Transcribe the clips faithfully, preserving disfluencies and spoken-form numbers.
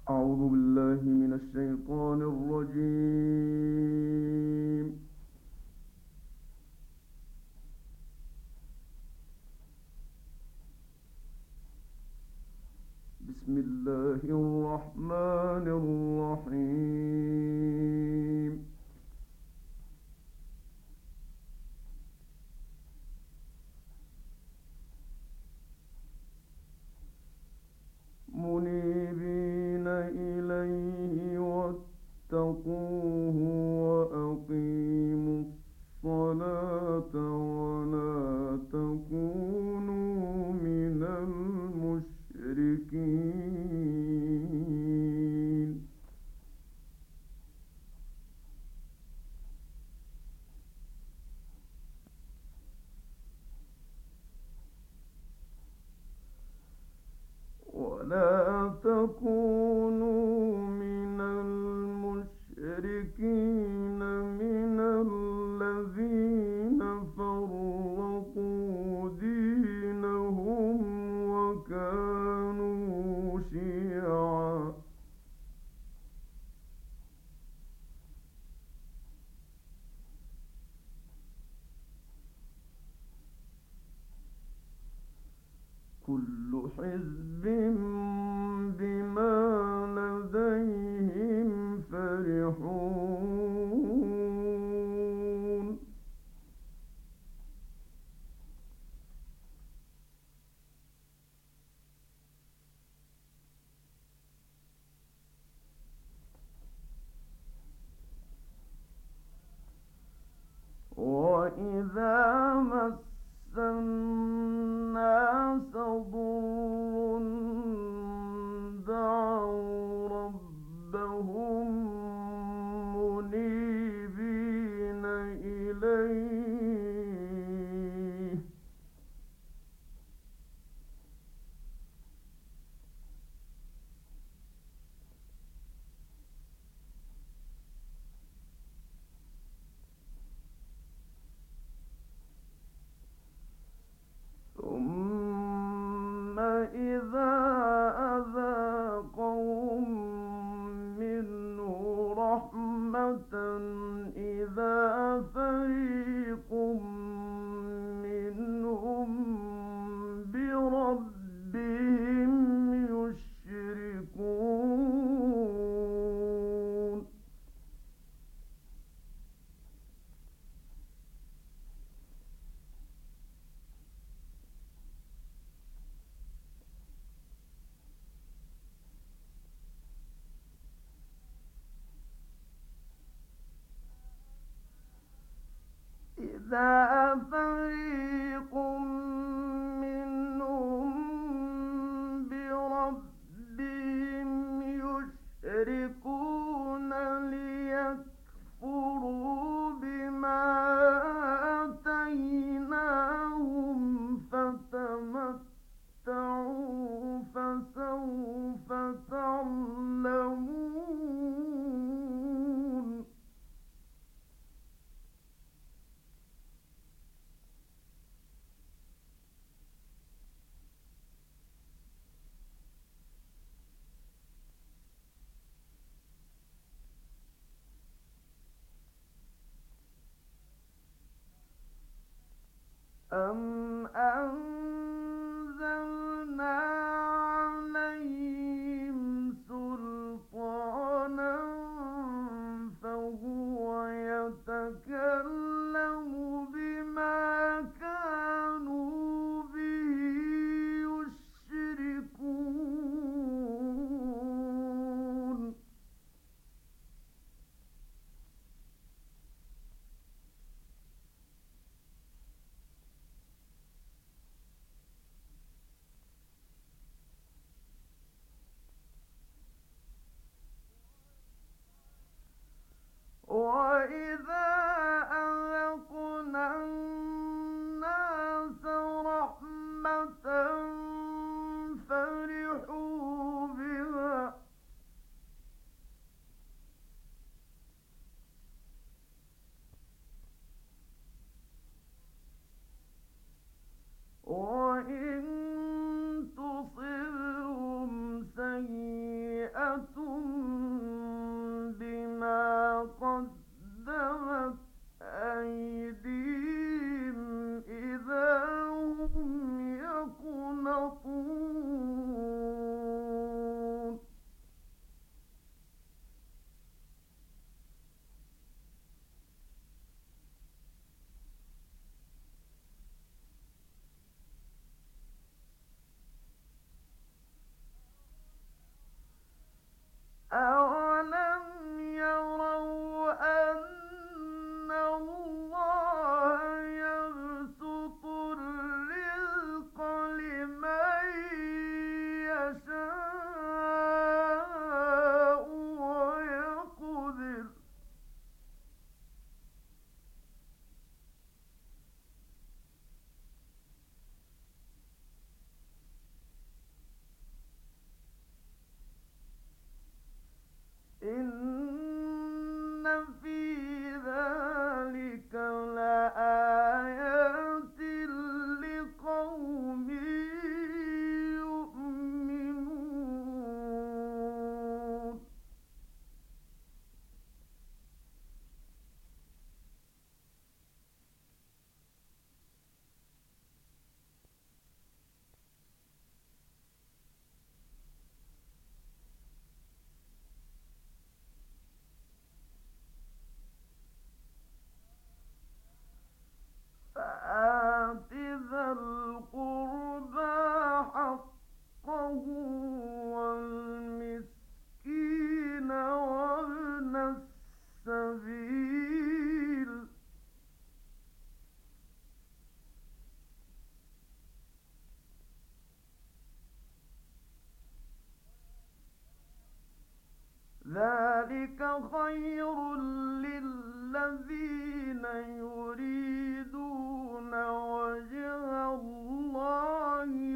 أعوذ بالله من الشيطان الرجيم. بسم الله الرحمن الرحيم. منيبين إليه واتقوه وأقيموا الصلاة ولا تكونوا من المشركين. ولا تكونوا من المشركين من الذين فرقوا دينهم وكانوا شيعا. كل حزب بما لديهم فرحون. وإذا مس الناس ضر دعوا ربهم منيبين إليه ثم إذا أذاقهم منه رحمة إذا فريق منهم بربهم يشركون. إذا فريق منهم بربهم يشركون ليكفروا بما آتيناهم فتمتعوا فسوف تعلمون. أم أنزلنا عليهم سلطانا فهو يتكلم بما كانوا به يشركون. بما قدمت أيديهم إذا هم يقنطون أَوَلَمْ يَرَوْا أَنَّ اللَّهَ يَبْسُطُ الرِّزْقَ لِمَن يَشَاءُ وَيَقْدِرُ ۚ إِنَّ فِي ذَلِكَ لَآيَاتٍ لِقَوْمٍ يُؤْمِنُونَ فَآتِ ذَا الْقُرْبَىٰ حَقَّهُ وَالْمِسْكِينَ وَابْنَ السَّبِيلِ ۚ ذَٰلِكَ خَيْرٌ لِّلَّذِينَ يُرِيدُونَ وَجْهَ اللَّهِ ۖ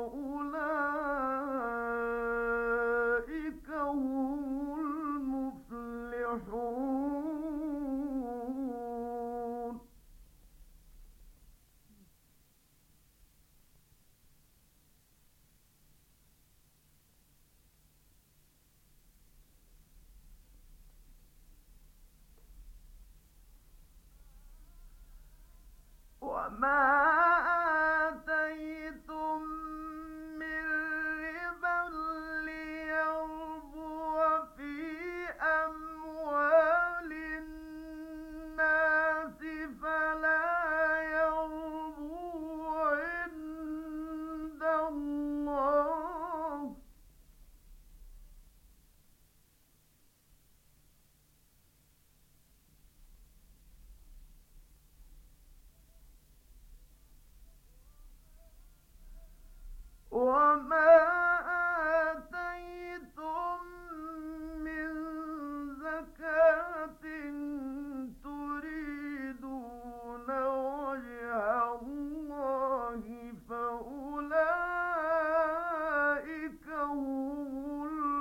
وَأُولَٰئِكَ هُمُ الْمُفْلِحُونَ وَمَا آتَيْتُم مِّن رِّبًا لِّيَرْبُوَ فِي أَمْوَالِ النَّاسِ فَلَا يَرْبُو عِندَ اللَّهِ ۖ وَمَا آتَيْتُم مِّن زَكَاةٍ تُرِيدُونَ وَجْهَ اللَّهِ فَأُولَٰئِكَ هُمُ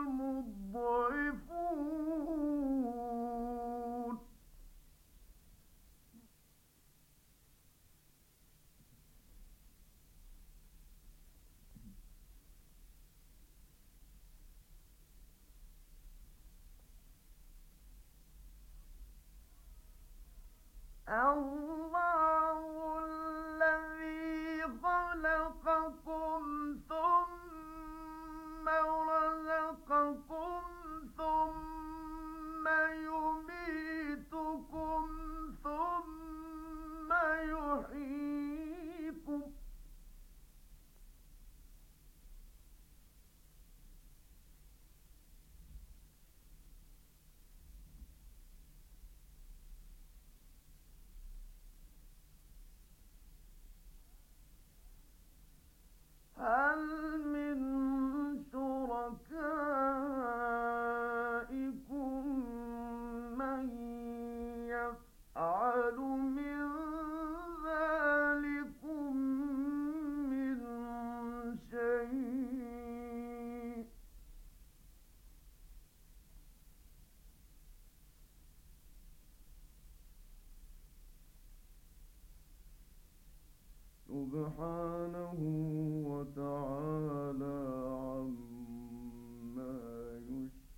الْمُضْعِفُونَ اللَّهُ الَّذِي خَلَقَكُمْ ثُمَّ رَزَقَكُمْ ثُمَّ يُمِيتُكُمْ ثُمَّ يُحْيِيكُمْ ۖ هَلْ مِن شُرَكَائِكُم مَّن يَفْعَلُ مِن ذَٰلِكُم مِّن شَيْءٍ ۚ سُبْحَانَهُ وَتَعَالَىٰ عَمَّا يُشْرِكُونَ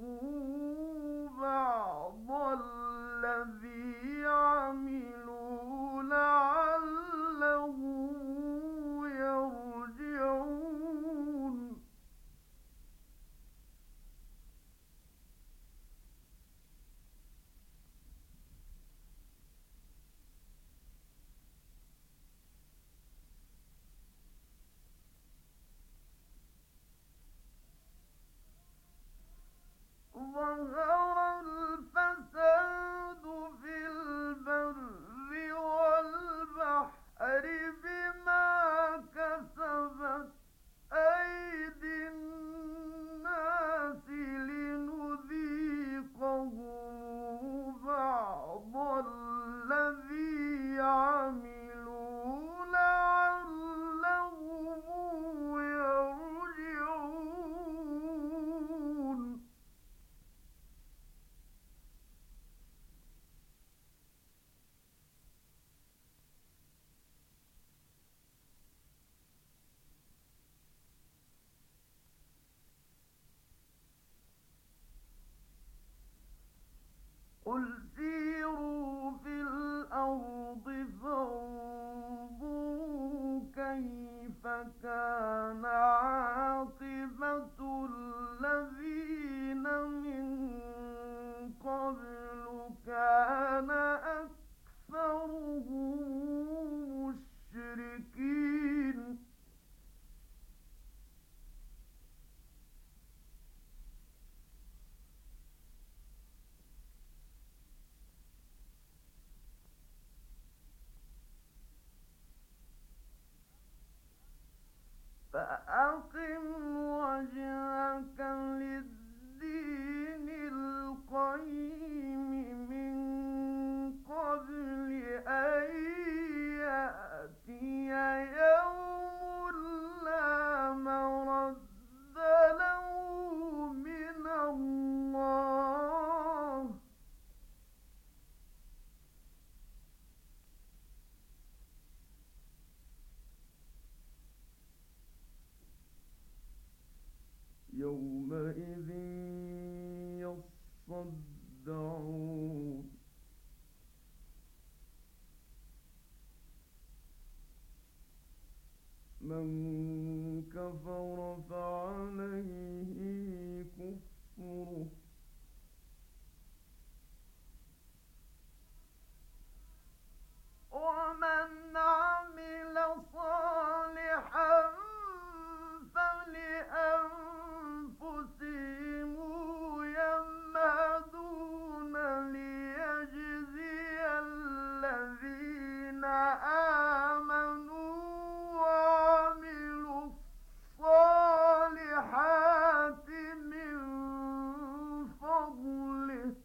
بعض الذي عملوا لعلهم يرجعون ظهر الفساد في البر والبحر بما كسبت أيدي الناس لنذيقهم بعض الذي عملوا لعلهم يرجعون قل سيروا في الأرض فانظروا كيف كان عاقبة الذين من قبل كان أكثرهم مشركين فأقم وجهك للدين القيم من قبل أن يأتي يوم لا مرد له من الله يومئذ يصدعون من كفر فعليه كفره ومن عمل صالحا فلأنفسهم يمهدون ليجزي الذين آمنوا وعملوا الصالحات من فضله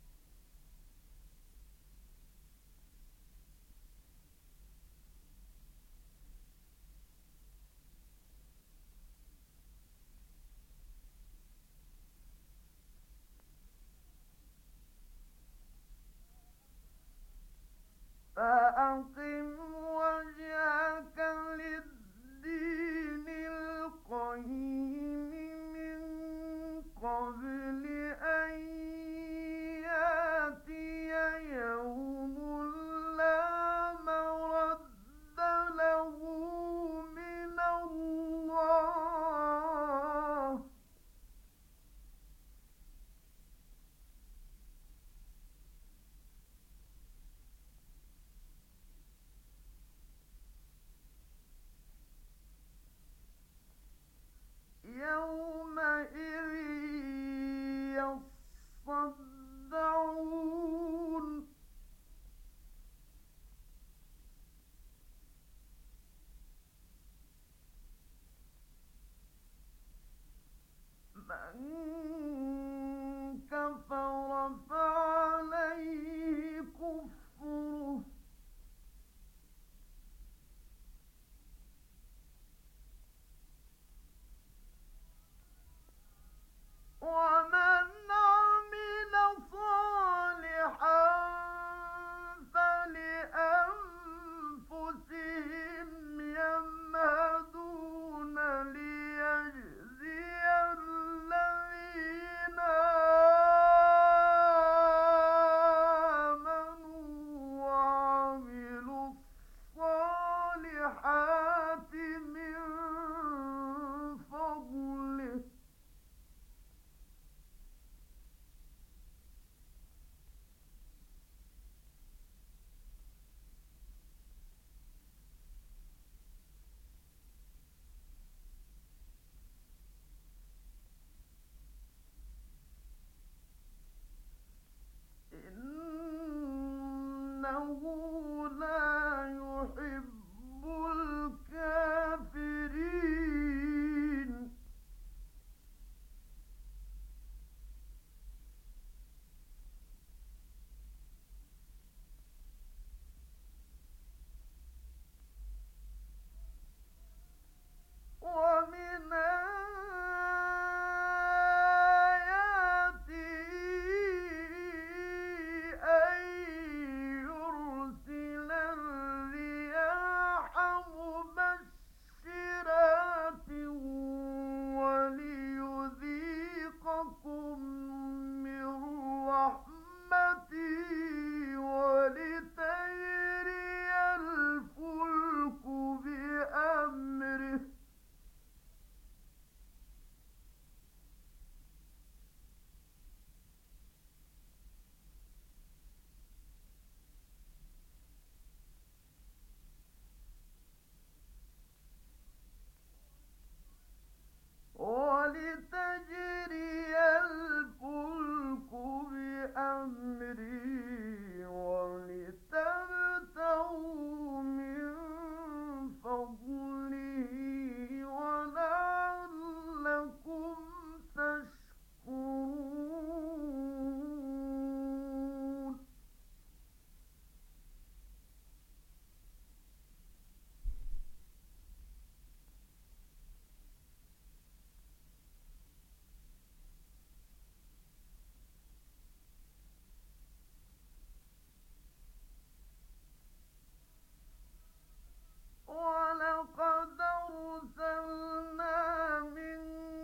فأقم وجهك للدين القيم من قبل أن يأتي يوم لا مرد له من الله يومئذ يصدعون من كفر فعليه كفره ومن عمل صالحا إنه لا يحب الكافرين ومن آياته أن يرسل الرياح مبشرات وليذيقكم من رحمته ولتجري الفلك بأمره ولتجري الفلك بأمره ولتبتغوا من فضله ولعلكم تشكرون ولقد أرسلنا من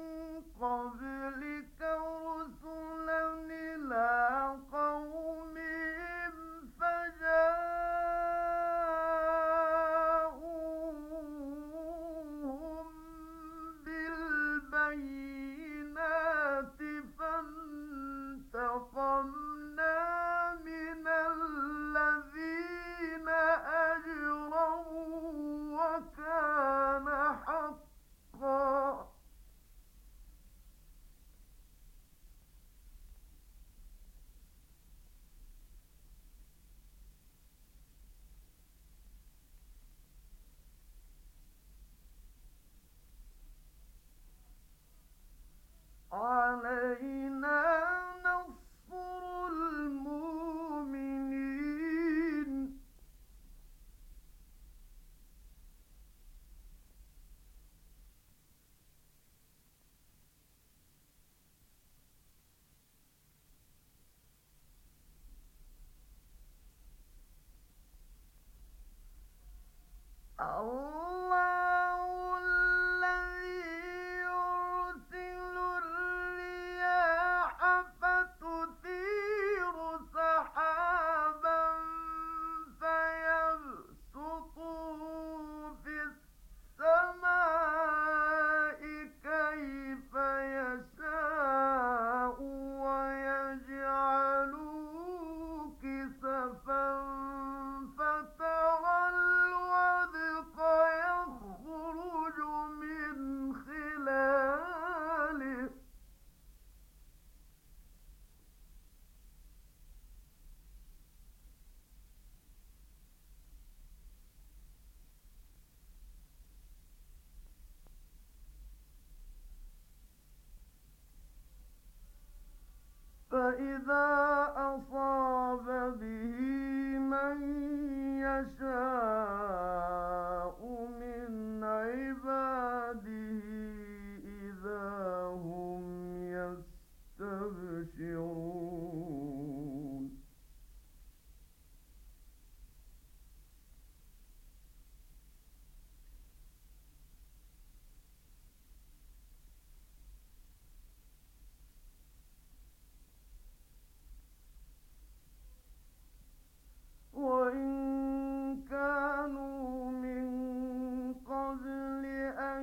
قبلك رسلا إلى قومهم فجاءوهم بالبينات فانتقمنا من الذين أجرموا وكان حقا علينا نصر المؤمنين الله الذي يرسل الرياح فتثير سحابا فيبسطه في السماء كيف يشاء ويجعله كسفا فترى الودق يخرج من خلاله فإذا أصاب به من يشاء من عباده إذا هم يستبشرون وإن كانوا من قبل أن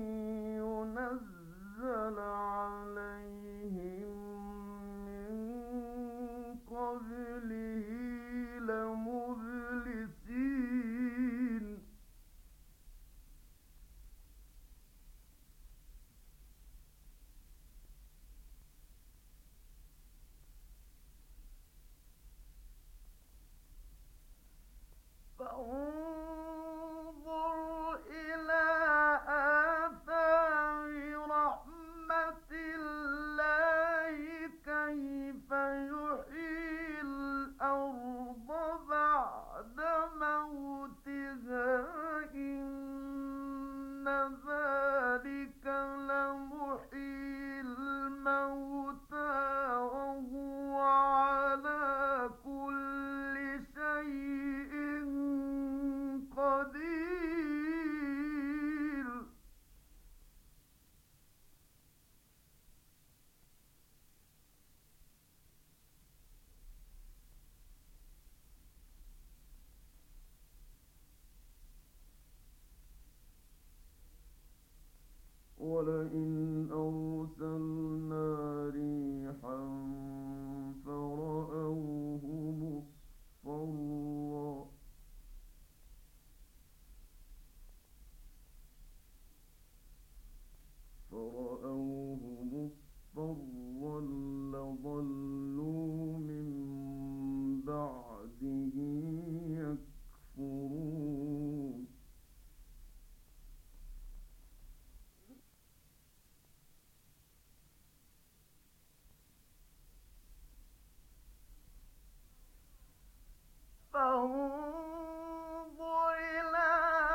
ينزل عليهم من قبله لمبلسين يحيي الأرض بعد موتها إن ذلك لمحيي الموتى وهو على كل شيء قدير. ولئن أرسلنا ريحا فرأوه مصفرا فرأوه مصفرا لظلوا من بعده يكفرون. فانظر إلى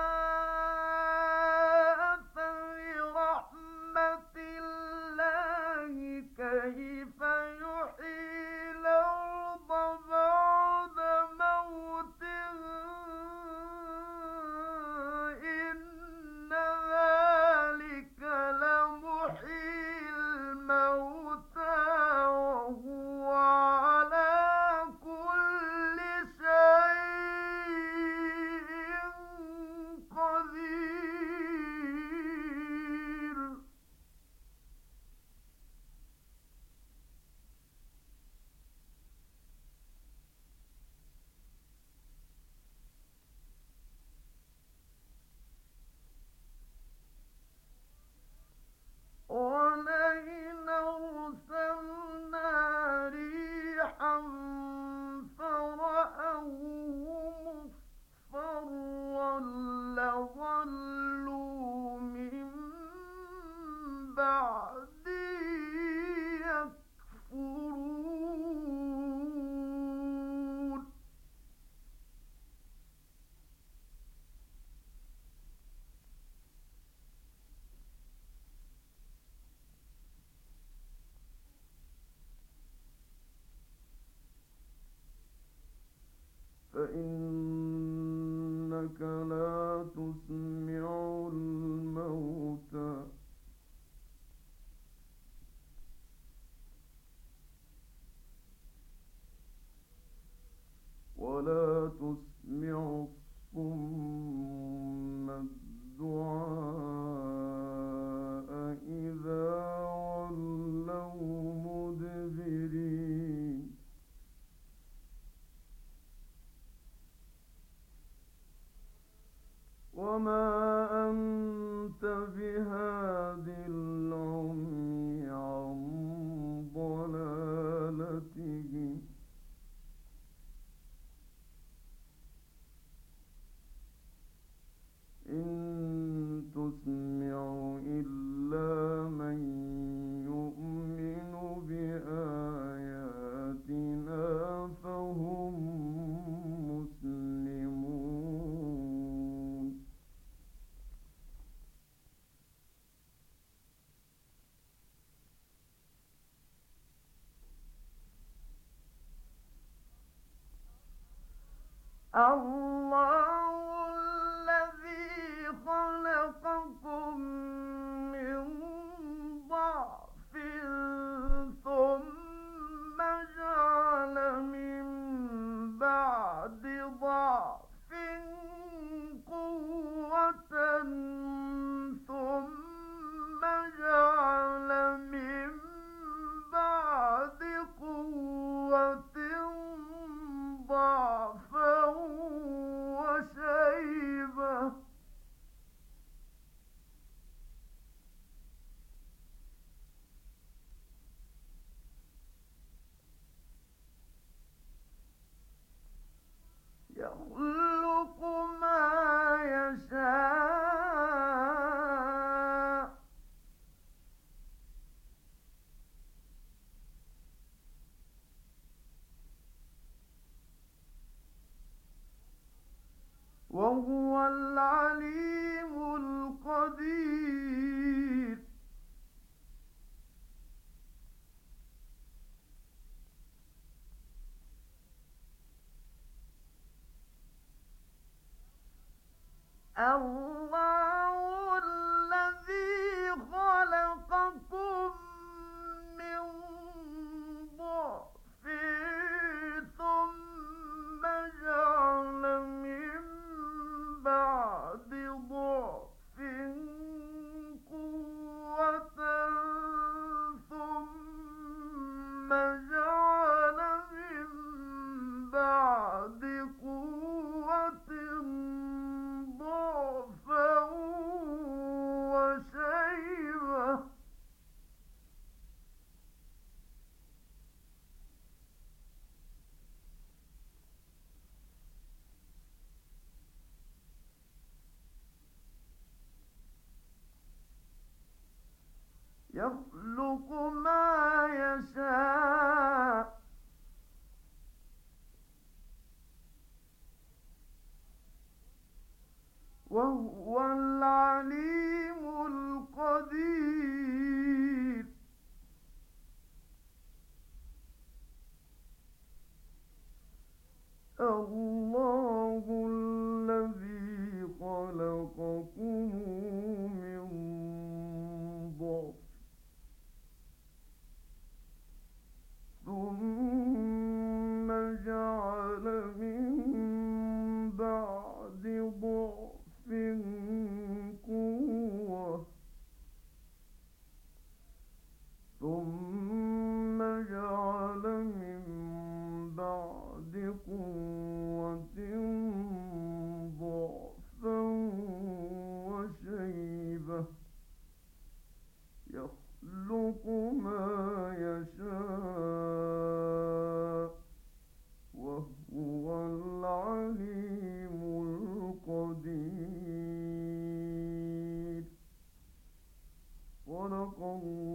أثر رحمة الله كيف يحيي الأرض بعد موتها إن ذلك لمحيي الموتى وهو على كل شيء قدير. ولئن أرسلنا ريحا فرأوه مصفرا لظلوا من بعده يكفرون. فإنك لا تسمع الموتى ولا تسمع الصم الدعاء إذا ولوا مدبرين. وما أنت بهاد العمي عن ضلالتهم إن تسمع إلا من يؤمن بآياتنا فهم مسلمون. الله الذي خلقكم من ضعف ثم جعل من بعد ضعف قوة ثم جعل من بعد قوة ضعفا وشيبة يخلق ما يشاء الله الذي خلقكم من ضعف ثم جعل من بعد ضعف قوة ثم جعل من بعد قوة ضعفا وشيبة يخلق ما يشاء وهو العليم القدير الله الذي خلقكم من ضعف ثم جعل من بعد ضعف قوة ثم جعل من بعد قوة ضعفا وشيبة يخلق ما يشاء وهو العليم القدير صدق الله